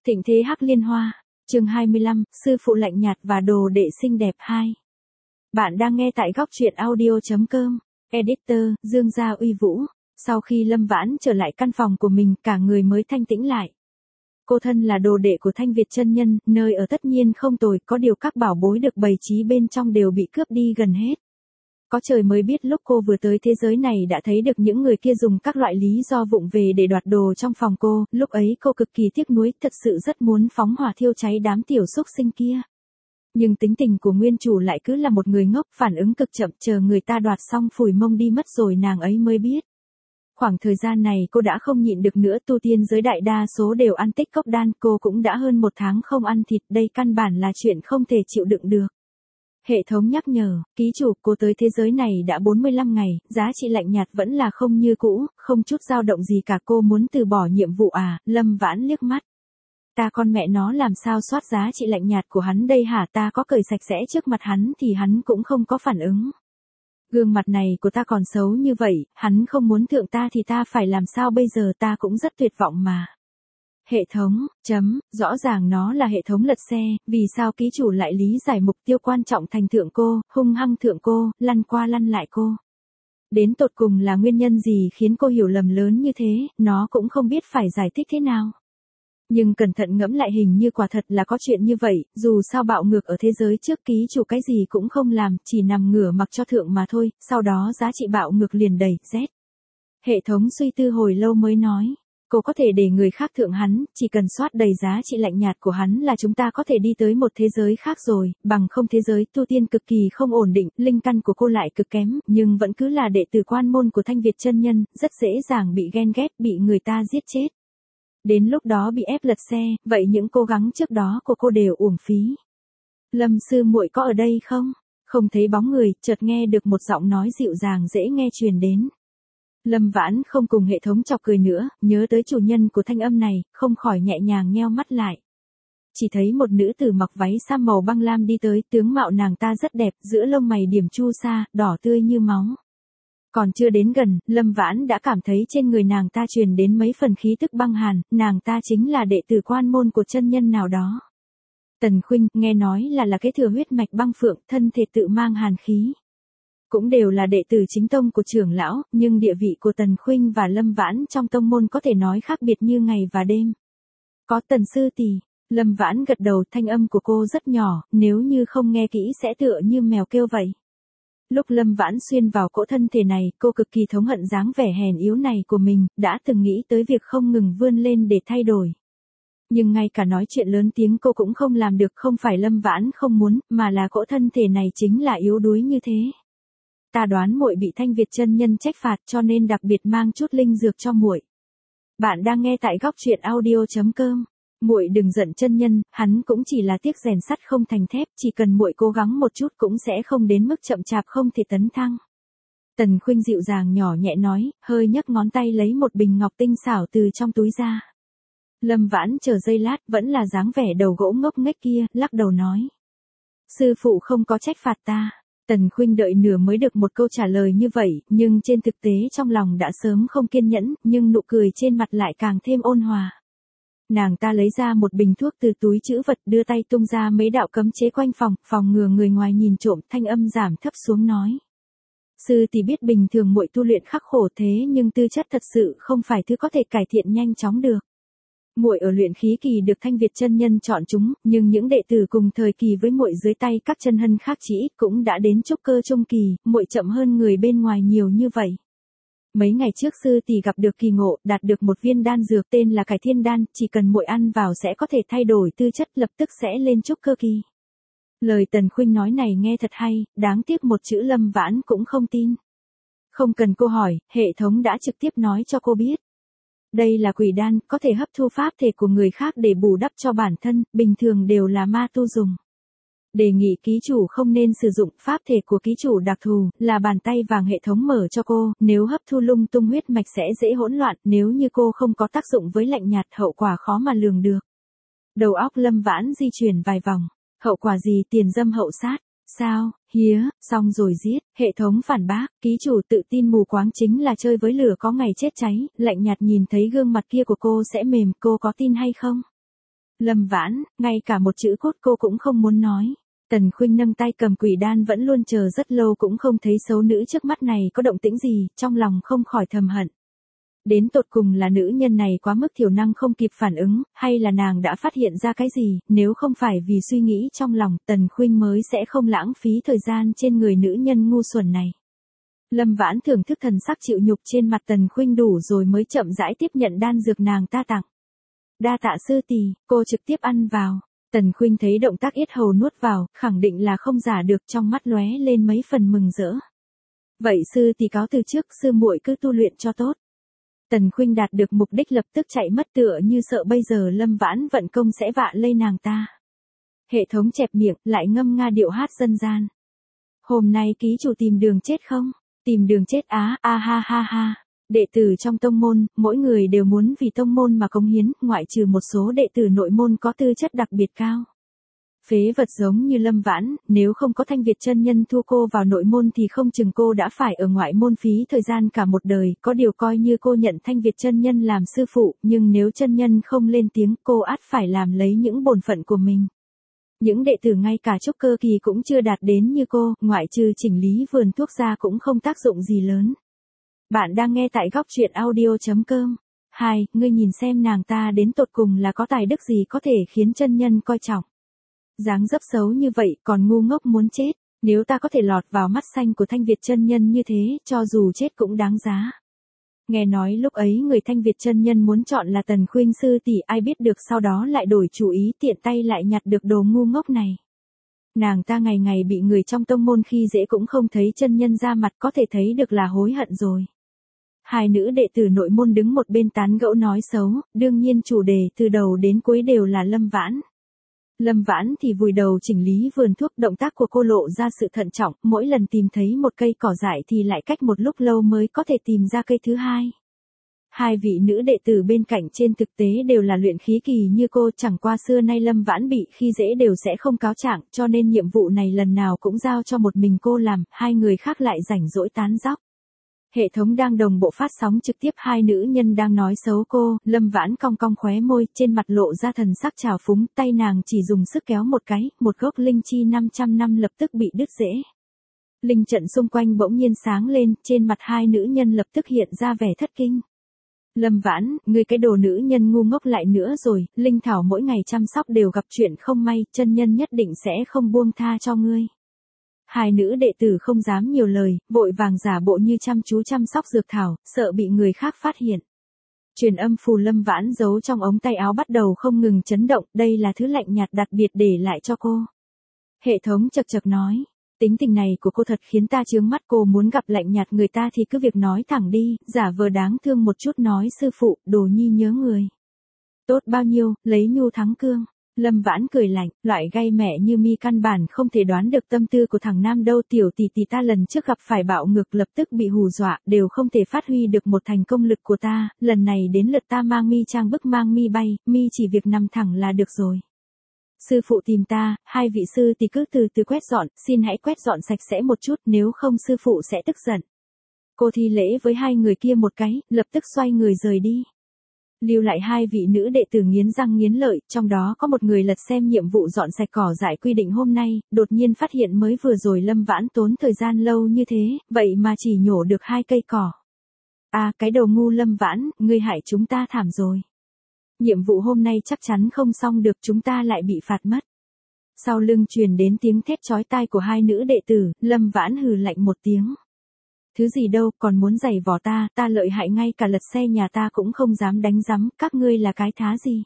Thịnh thế Hắc Liên Hoa, chương 25, sư phụ lạnh nhạt và đồ đệ xinh đẹp 2. Bạn đang nghe tại góc truyện audio.com, editor, Dương Gia Uy Vũ. Sau khi Lâm Vãn trở lại căn phòng của mình, cả người mới thanh tĩnh lại. Cô thân là đồ đệ của Thanh Việt chân nhân, nơi ở tất nhiên không tồi, có điều các bảo bối được bày trí bên trong đều bị cướp đi gần hết. Có trời mới biết lúc cô vừa tới thế giới này đã thấy được những người kia dùng các loại lý do vụng về để đoạt đồ trong phòng cô, lúc ấy cô cực kỳ tiếc nuối, thật sự rất muốn phóng hỏa thiêu cháy đám tiểu xúc sinh kia. Nhưng tính tình của nguyên chủ lại cứ là một người ngốc, phản ứng cực chậm, chờ người ta đoạt xong phủi mông đi mất rồi nàng ấy mới biết. Khoảng thời gian này cô đã không nhịn được nữa, tu tiên giới đại đa số đều ăn tích cốc đan, cô cũng đã hơn 1 tháng không ăn thịt, đây căn bản là chuyện không thể chịu đựng được. Hệ thống nhắc nhở, ký chủ, cô tới thế giới này đã 45 ngày, giá trị lạnh nhạt vẫn là không như cũ, không chút dao động gì cả, cô muốn từ bỏ nhiệm vụ à? Lâm Vãn liếc mắt. Ta con mẹ nó làm sao soát giá trị lạnh nhạt của hắn đây hả? Ta có cởi sạch sẽ trước mặt hắn thì hắn cũng không có phản ứng. Gương mặt này của ta còn xấu như vậy, hắn không muốn thượng ta thì ta phải làm sao bây giờ? Ta cũng rất tuyệt vọng mà. Hệ thống, rõ ràng nó là hệ thống lật xe, vì sao ký chủ lại lý giải mục tiêu quan trọng thành thượng cô, hung hăng thượng cô, lăn qua lăn lại cô. Đến tột cùng là nguyên nhân gì khiến cô hiểu lầm lớn như thế, nó cũng không biết phải giải thích thế nào. Nhưng cẩn thận ngẫm lại hình như quả thật là có chuyện như vậy, dù sao bạo ngược ở thế giới trước ký chủ cái gì cũng không làm, chỉ nằm ngửa mặc cho thượng mà thôi, sau đó giá trị bạo ngược liền đầy, Z. Hệ thống suy tư hồi lâu mới nói. Cô có thể để người khác thượng hắn, chỉ cần soát đầy giá trị lạnh nhạt của hắn là chúng ta có thể đi tới một thế giới khác rồi, bằng không thế giới tu tiên cực kỳ không ổn định, linh căn của cô lại cực kém, nhưng vẫn cứ là đệ tử quan môn của Thanh Việt chân nhân, rất dễ dàng bị ghen ghét, bị người ta giết chết. Đến lúc đó bị ép lật xe, vậy những cố gắng trước đó của cô đều uổng phí. Lâm sư muội có ở đây không? Không thấy bóng người, chợt nghe được một giọng nói dịu dàng dễ nghe truyền đến. Lâm Vãn không cùng hệ thống chọc cười nữa, nhớ tới chủ nhân của thanh âm này, không khỏi nhẹ nhàng nheo mắt lại. Chỉ thấy một nữ tử mặc váy sa màu băng lam đi tới, tướng mạo nàng ta rất đẹp, giữa lông mày điểm chu sa, đỏ tươi như máu. Còn chưa đến gần, Lâm Vãn đã cảm thấy trên người nàng ta truyền đến mấy phần khí tức băng hàn, nàng ta chính là đệ tử quan môn của chân nhân nào đó. Tần Khuynh, nghe nói là kế thừa huyết mạch băng phượng, thân thể tự mang hàn khí. Cũng đều là đệ tử chính tông của trưởng lão, nhưng địa vị của Tần Khuynh và Lâm Vãn trong tông môn có thể nói khác biệt như ngày và đêm. Có Tần sư tỷ, Lâm Vãn gật đầu, thanh âm của cô rất nhỏ, nếu như không nghe kỹ sẽ tựa như mèo kêu vậy. Lúc Lâm Vãn xuyên vào cỗ thân thể này, cô cực kỳ thống hận dáng vẻ hèn yếu này của mình, đã từng nghĩ tới việc không ngừng vươn lên để thay đổi. Nhưng ngay cả nói chuyện lớn tiếng cô cũng không làm được, không phải Lâm Vãn không muốn, mà là cỗ thân thể này chính là yếu đuối như thế. Ta đoán muội bị Thanh Việt chân nhân trách phạt cho nên đặc biệt mang chút linh dược cho muội. Bạn đang nghe tại góc truyện audio.com. Muội đừng giận chân nhân, hắn cũng chỉ là tiếc rèn sắt không thành thép, chỉ cần muội cố gắng một chút cũng sẽ không đến mức chậm chạp không thể tấn thăng. Tần Khuynh dịu dàng nhỏ nhẹ nói, hơi nhấc ngón tay lấy một bình ngọc tinh xảo từ trong túi ra. Lâm Vãn chờ giây lát, vẫn là dáng vẻ đầu gỗ ngốc nghếch kia, lắc đầu nói. Sư phụ không có trách phạt ta. Tần Khuynh đợi nửa mới được một câu trả lời như vậy, nhưng trên thực tế trong lòng đã sớm không kiên nhẫn, nhưng nụ cười trên mặt lại càng thêm ôn hòa. Nàng ta lấy ra một bình thuốc từ túi trữ vật, đưa tay tung ra mấy đạo cấm chế quanh phòng, phòng ngừa người ngoài nhìn trộm, thanh âm giảm thấp xuống nói. Sư tỷ biết bình thường muội tu luyện khắc khổ thế nhưng tư chất thật sự không phải thứ có thể cải thiện nhanh chóng được. Muội ở luyện khí kỳ được Thanh Việt chân nhân chọn chúng, nhưng những đệ tử cùng thời kỳ với muội dưới tay các chân hân khác chỉ cũng đã đến trúc cơ trung kỳ, muội chậm hơn người bên ngoài nhiều như vậy. Mấy ngày trước sư tỷ gặp được kỳ ngộ, đạt được một viên đan dược tên là Cải Thiên đan, chỉ cần muội ăn vào sẽ có thể thay đổi tư chất, lập tức sẽ lên trúc cơ kỳ. Lời Tần Khuynh nói này nghe thật hay, đáng tiếc một chữ Lâm Vãn cũng không tin. Không cần cô hỏi, hệ thống đã trực tiếp nói cho cô biết. Đây là quỷ đan, có thể hấp thu pháp thể của người khác để bù đắp cho bản thân, bình thường đều là ma tu dùng. Đề nghị ký chủ không nên sử dụng pháp thể của ký chủ đặc thù, là bàn tay vàng hệ thống mở cho cô, nếu hấp thu lung tung huyết mạch sẽ dễ hỗn loạn, nếu như cô không có tác dụng với lạnh nhạt hậu quả khó mà lường được. Đầu óc Lâm Vãn di chuyển vài vòng, hậu quả gì? Tiền dâm hậu sát. Sao, hía, xong rồi giết, hệ thống phản bác, ký chủ tự tin mù quáng chính là chơi với lửa có ngày chết cháy, lạnh nhạt nhìn thấy gương mặt kia của cô sẽ mềm, cô có tin hay không? Lâm Vãn, ngay cả một chữ cốt cô cũng không muốn nói. Tần Khuynh nâng tay cầm quỷ đan vẫn luôn chờ rất lâu cũng không thấy xấu nữ trước mắt này có động tĩnh gì, trong lòng không khỏi thầm hận. Đến tột cùng là nữ nhân này quá mức thiểu năng không kịp phản ứng, hay là nàng đã phát hiện ra cái gì, nếu không phải vì suy nghĩ trong lòng, Tần Khuynh mới sẽ không lãng phí thời gian trên người nữ nhân ngu xuẩn này. Lâm Vãn thưởng thức thần sắc chịu nhục trên mặt Tần Khuynh đủ rồi mới chậm rãi tiếp nhận đan dược nàng ta tặng. Đa tạ sư tỷ, cô trực tiếp ăn vào. Tần Khuynh thấy động tác yết hầu nuốt vào, khẳng định là không giả được, trong mắt lóe lên mấy phần mừng rỡ. Vậy sư tỷ cáo từ trước, sư muội cứ tu luyện cho tốt. Tần Khuynh đạt được mục đích lập tức chạy mất tựa như sợ bây giờ Lâm Vãn vận công sẽ vạ lây nàng ta. Hệ thống chẹp miệng, lại ngâm nga điệu hát dân gian. Hôm nay ký chủ tìm đường chết không? Tìm đường chết á, a ha ha ha. Đệ tử trong tông môn, mỗi người đều muốn vì tông môn mà cống hiến, ngoại trừ một số đệ tử nội môn có tư chất đặc biệt cao. Phế vật giống như Lâm Vãn, nếu không có Thanh Việt chân nhân thu cô vào nội môn thì không chừng cô đã phải ở ngoại môn phí thời gian cả một đời, có điều coi như cô nhận Thanh Việt chân nhân làm sư phụ, nhưng nếu chân nhân không lên tiếng cô ắt phải làm lấy những bổn phận của mình. Những đệ tử ngay cả trúc cơ kỳ cũng chưa đạt đến như cô, ngoại trừ chỉnh lý vườn thuốc ra cũng không tác dụng gì lớn. Bạn đang nghe tại góc truyện audio.com. 2. Ngươi nhìn xem nàng ta đến tột cùng là có tài đức gì có thể khiến chân nhân coi trọng. Dáng dấp xấu như vậy còn ngu ngốc muốn chết, nếu ta có thể lọt vào mắt xanh của Thanh Việt chân nhân như thế, cho dù chết cũng đáng giá. Nghe nói lúc ấy người Thanh Việt chân nhân muốn chọn là Tần Khuynh sư tỷ, ai biết được sau đó lại đổi chủ ý, tiện tay lại nhặt được đồ ngu ngốc này. Nàng ta ngày ngày bị người trong tông môn khi dễ cũng không thấy chân nhân ra mặt, có thể thấy được là hối hận rồi. Hai nữ đệ tử nội môn đứng một bên tán gẫu nói xấu, đương nhiên chủ đề từ đầu đến cuối đều là Lâm Vãn. Lâm Vãn thì vùi đầu chỉnh lý vườn thuốc, động tác của cô lộ ra sự thận trọng, mỗi lần tìm thấy một cây cỏ dại thì lại cách một lúc lâu mới có thể tìm ra cây thứ hai. Hai vị nữ đệ tử bên cạnh trên thực tế đều là luyện khí kỳ như cô, chẳng qua xưa nay Lâm Vãn bị khi dễ đều sẽ không cáo trạng, cho nên nhiệm vụ này lần nào cũng giao cho một mình cô làm, hai người khác lại rảnh rỗi tán dóc. Hệ thống đang đồng bộ phát sóng trực tiếp, hai nữ nhân đang nói xấu cô, Lâm Vãn cong cong khóe môi, trên mặt lộ ra thần sắc trào phúng, tay nàng chỉ dùng sức kéo một cái, một gốc linh chi 500 năm lập tức bị đứt rễ. Linh trận xung quanh bỗng nhiên sáng lên, trên mặt hai nữ nhân lập tức hiện ra vẻ thất kinh. Lâm Vãn, ngươi cái đồ nữ nhân ngu ngốc lại nữa rồi, linh thảo mỗi ngày chăm sóc đều gặp chuyện không may, chân nhân nhất định sẽ không buông tha cho ngươi. Hai nữ đệ tử không dám nhiều lời, vội vàng giả bộ như chăm chú chăm sóc dược thảo, sợ bị người khác phát hiện. Truyền âm phù Lâm Vãn giấu trong ống tay áo bắt đầu không ngừng chấn động, đây là thứ lạnh nhạt đặc biệt để lại cho cô. Hệ thống chật chật nói, tính tình này của cô thật khiến ta chướng mắt, cô muốn gặp lạnh nhạt người ta thì cứ việc nói thẳng đi, giả vờ đáng thương một chút nói sư phụ, đồ nhi nhớ người. Tốt bao nhiêu, lấy nhu thắng cương. Lâm Vãn cười lạnh, loại gay mẹ như mi căn bản không thể đoán được tâm tư của thằng nam đâu, tiểu tỷ tỷ ta lần trước gặp phải bạo ngược lập tức bị hù dọa, đều không thể phát huy được một thành công lực của ta, lần này đến lượt ta mang mi trang bức mang mi bay, mi chỉ việc nằm thẳng là được rồi. Sư phụ tìm ta, hai vị sư tỷ cứ từ từ quét dọn, xin hãy quét dọn sạch sẽ một chút, nếu không sư phụ sẽ tức giận. Cô thi lễ với hai người kia một cái, lập tức xoay người rời đi. Lưu lại hai vị nữ đệ tử nghiến răng nghiến lợi, trong đó có một người lật xem nhiệm vụ dọn sạch cỏ dại quy định hôm nay, đột nhiên phát hiện mới vừa rồi Lâm Vãn tốn thời gian lâu như thế, vậy mà chỉ nhổ được 2 cây cỏ. À, cái đầu ngu Lâm Vãn, ngươi hại chúng ta thảm rồi. Nhiệm vụ hôm nay chắc chắn không xong được, chúng ta lại bị phạt mất. Sau lưng truyền đến tiếng thét chói tai của hai nữ đệ tử, Lâm Vãn hừ lạnh một tiếng. Thứ gì đâu, còn muốn giày vò ta, ta lợi hại ngay cả lật xe nhà ta cũng không dám đánh rắm, các ngươi là cái thá gì?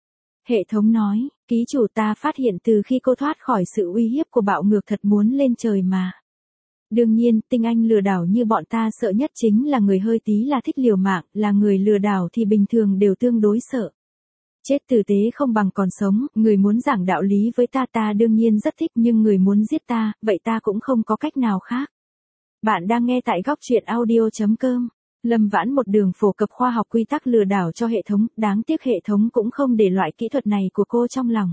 Hệ thống nói, ký chủ ta phát hiện từ khi cô thoát khỏi sự uy hiếp của bạo ngược thật muốn lên trời mà. Đương nhiên, tinh anh lừa đảo như bọn ta sợ nhất chính là người hơi tí là thích liều mạng, là người lừa đảo thì bình thường đều tương đối sợ. Chết tử tế không bằng còn sống, người muốn giảng đạo lý với ta ta đương nhiên rất thích, nhưng người muốn giết ta, vậy ta cũng không có cách nào khác. Bạn đang nghe tại góc truyện audio.com. Lâm Vãn một đường phổ cập khoa học quy tắc lừa đảo cho hệ thống, đáng tiếc hệ thống cũng không để loại kỹ thuật này của cô trong lòng.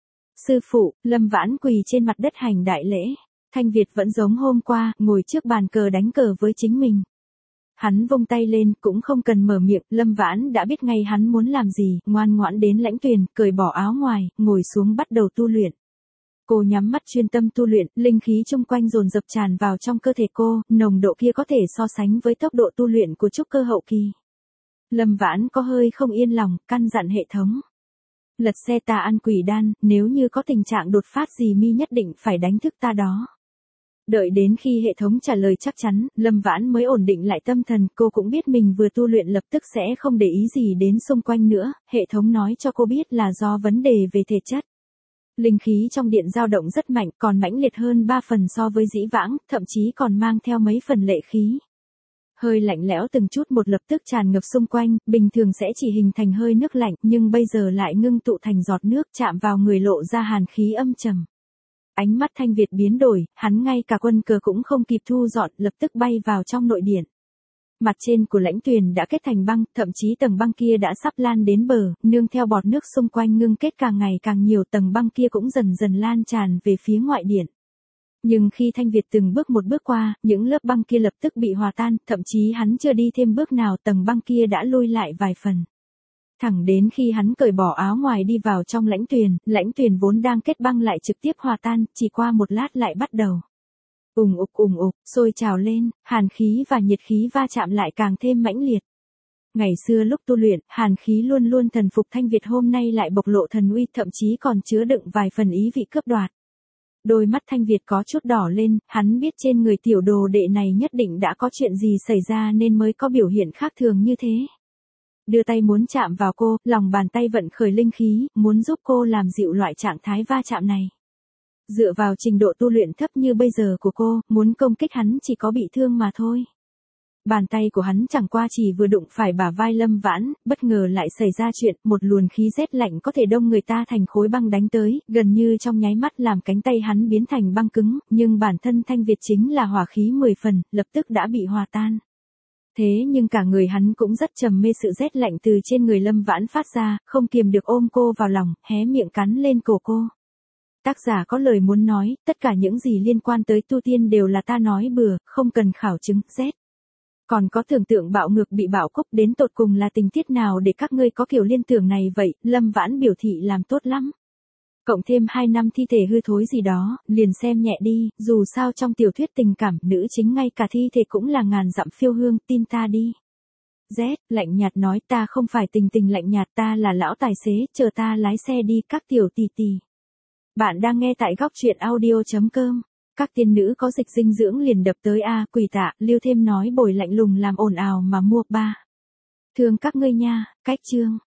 Sư phụ, Lâm Vãn quỳ trên mặt đất hành đại lễ. Thanh Việt vẫn giống hôm qua, ngồi trước bàn cờ đánh cờ với chính mình. Hắn vung tay lên, cũng không cần mở miệng, Lâm Vãn đã biết ngay hắn muốn làm gì, ngoan ngoãn đến Lãnh Tuyền, cởi bỏ áo ngoài, ngồi xuống bắt đầu tu luyện. Cô nhắm mắt chuyên tâm tu luyện, linh khí chung quanh dồn dập tràn vào trong cơ thể cô, nồng độ kia có thể so sánh với tốc độ tu luyện của trúc cơ hậu kỳ. Lâm Vãn có hơi không yên lòng, căn dặn hệ thống. Lật xe ta ăn quỷ đan, nếu như có tình trạng đột phát gì mi nhất định phải đánh thức ta đó. Đợi đến khi hệ thống trả lời chắc chắn, Lâm Vãn mới ổn định lại tâm thần, cô cũng biết mình vừa tu luyện lập tức sẽ không để ý gì đến xung quanh nữa, hệ thống nói cho cô biết là do vấn đề về thể chất. Linh khí trong điện dao động rất mạnh, còn mãnh liệt hơn 3 phần so với dĩ vãng, thậm chí còn mang theo mấy phần lệ khí. Hơi lạnh lẽo từng chút một lập tức tràn ngập xung quanh, bình thường sẽ chỉ hình thành hơi nước lạnh, nhưng bây giờ lại ngưng tụ thành giọt nước chạm vào người lộ ra hàn khí âm trầm. Ánh mắt Thanh Việt biến đổi, hắn ngay cả quân cờ cũng không kịp thu dọn, lập tức bay vào trong nội điện. Mặt trên của Lãnh Tuyền đã kết thành băng, thậm chí tầng băng kia đã sắp lan đến bờ, nương theo bọt nước xung quanh ngưng kết càng ngày càng nhiều, tầng băng kia cũng dần dần lan tràn về phía ngoại điện. Nhưng khi Thanh Việt từng bước một bước qua, những lớp băng kia lập tức bị hòa tan, thậm chí hắn chưa đi thêm bước nào, tầng băng kia đã lui lại vài phần. Thẳng đến khi hắn cởi bỏ áo ngoài đi vào trong Lãnh Tuyền vốn đang kết băng lại trực tiếp hòa tan, chỉ qua một lát lại bắt đầu. Ùng ục, sôi trào lên, hàn khí và nhiệt khí va chạm lại càng thêm mãnh liệt. Ngày xưa lúc tu luyện, hàn khí luôn luôn thần phục Thanh Việt, hôm nay lại bộc lộ thần uy, thậm chí còn chứa đựng vài phần ý vị cướp đoạt. Đôi mắt Thanh Việt có chút đỏ lên, hắn biết trên người tiểu đồ đệ này nhất định đã có chuyện gì xảy ra nên mới có biểu hiện khác thường như thế. Đưa tay muốn chạm vào cô, lòng bàn tay vận khởi linh khí, muốn giúp cô làm dịu loại trạng thái va chạm này. Dựa vào trình độ tu luyện thấp như bây giờ của cô, muốn công kích hắn chỉ có bị thương mà thôi. Bàn tay của hắn chẳng qua chỉ vừa đụng phải bả vai Lâm Vãn, bất ngờ lại xảy ra chuyện, một luồng khí rét lạnh có thể đông người ta thành khối băng đánh tới, gần như trong nháy mắt làm cánh tay hắn biến thành băng cứng, nhưng bản thân Thanh Việt chính là hỏa khí 10 phần, lập tức đã bị hòa tan. Thế nhưng cả người hắn cũng rất trầm mê sự rét lạnh từ trên người Lâm Vãn phát ra, không kiềm được ôm cô vào lòng, hé miệng cắn lên cổ cô. Tác giả có lời muốn nói, tất cả những gì liên quan tới tu tiên đều là ta nói bừa, không cần khảo chứng, Z. Còn có tưởng tượng bạo ngược bị bạo cúc đến tột cùng là tình tiết nào để các ngươi có kiểu liên tưởng này vậy, Lâm Vãn biểu thị làm tốt lắm. Cộng thêm 2 năm thi thể hư thối gì đó, liền xem nhẹ đi, dù sao trong tiểu thuyết tình cảm, nữ chính ngay cả thi thể cũng là ngàn dặm phiêu hương, tin ta đi. Z, lạnh nhạt nói, ta không phải tình lạnh nhạt, ta là lão tài xế, chờ ta lái xe đi các tiểu tỷ tỷ. Bạn đang nghe tại góc truyện audio.com. Các tiên nữ có dịch dinh dưỡng liền đập tới a, quỳ tạ, Lưu Thêm nói bồi lạnh lùng làm ồn ào mà mua ba. Thương các ngươi nha, cách chương.